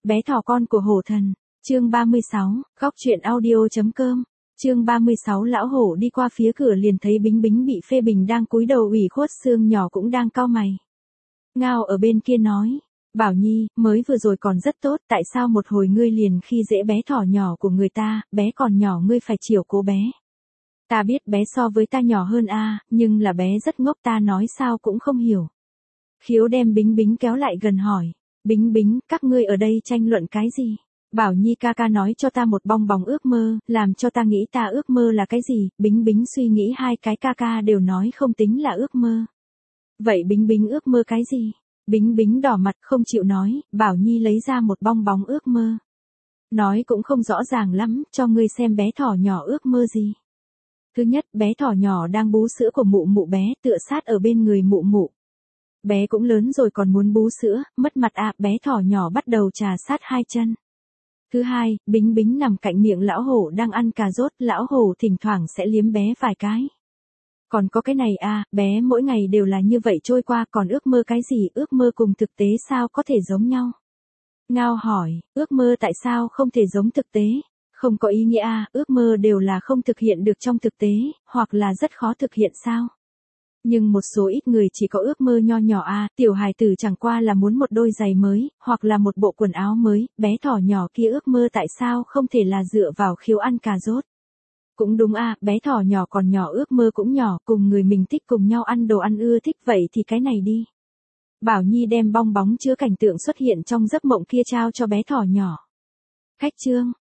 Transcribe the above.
Bé thỏ con của hổ thần, chương 36, góc truyện audio.com, chương 36 lão hổ đi qua phía cửa liền thấy Bính Bính bị phê bình đang cúi đầu ủy khuất, Sương nhỏ cũng đang cau mày. Ngao ở bên kia nói, Bảo Nhi, mới vừa rồi còn rất tốt, tại sao một hồi ngươi liền khi dễ bé thỏ nhỏ của người ta, bé còn nhỏ ngươi phải chiều cố bé. Ta biết bé so với ta nhỏ hơn nhưng là bé rất ngốc, ta nói sao cũng không hiểu. Khiếu đem Bính Bính kéo lại gần hỏi, Bính Bính, các ngươi ở đây tranh luận cái gì? Bảo Nhi ca ca nói cho ta một bong bóng ước mơ, làm cho ta nghĩ ta ước mơ là cái gì, Bính Bính suy nghĩ hai cái ca ca đều nói không tính là ước mơ. Vậy Bính Bính ước mơ cái gì? Bính Bính đỏ mặt không chịu nói, Bảo Nhi lấy ra một bong bóng ước mơ. Nói cũng không rõ ràng lắm, cho ngươi xem bé thỏ nhỏ ước mơ gì. Thứ nhất, bé thỏ nhỏ đang bú sữa của mụ mụ, bé tựa sát ở bên người mụ mụ. Bé cũng lớn rồi còn muốn bú sữa, mất mặt bé thỏ nhỏ bắt đầu trà sát hai chân. Thứ hai, Bính Bính nằm cạnh miệng lão hổ đang ăn cà rốt, lão hổ thỉnh thoảng sẽ liếm bé vài cái. Còn có cái này bé mỗi ngày đều là như vậy trôi qua, còn ước mơ cái gì, ước mơ cùng thực tế sao có thể giống nhau? Ngao hỏi, ước mơ tại sao không thể giống thực tế? Không có ý nghĩa ước mơ đều là không thực hiện được trong thực tế, hoặc là rất khó thực hiện sao? Nhưng một số ít người chỉ có ước mơ nho nhỏ tiểu hài tử chẳng qua là muốn một đôi giày mới, hoặc là một bộ quần áo mới, bé thỏ nhỏ kia ước mơ tại sao không thể là dựa vào khiếu ăn cà rốt? Cũng đúng bé thỏ nhỏ còn nhỏ ước mơ cũng nhỏ, cùng người mình thích cùng nhau ăn đồ ăn ưa thích, vậy thì cái này đi. Bảo Nhi đem bong bóng chứa cảnh tượng xuất hiện trong giấc mộng kia trao cho bé thỏ nhỏ. Khách trương,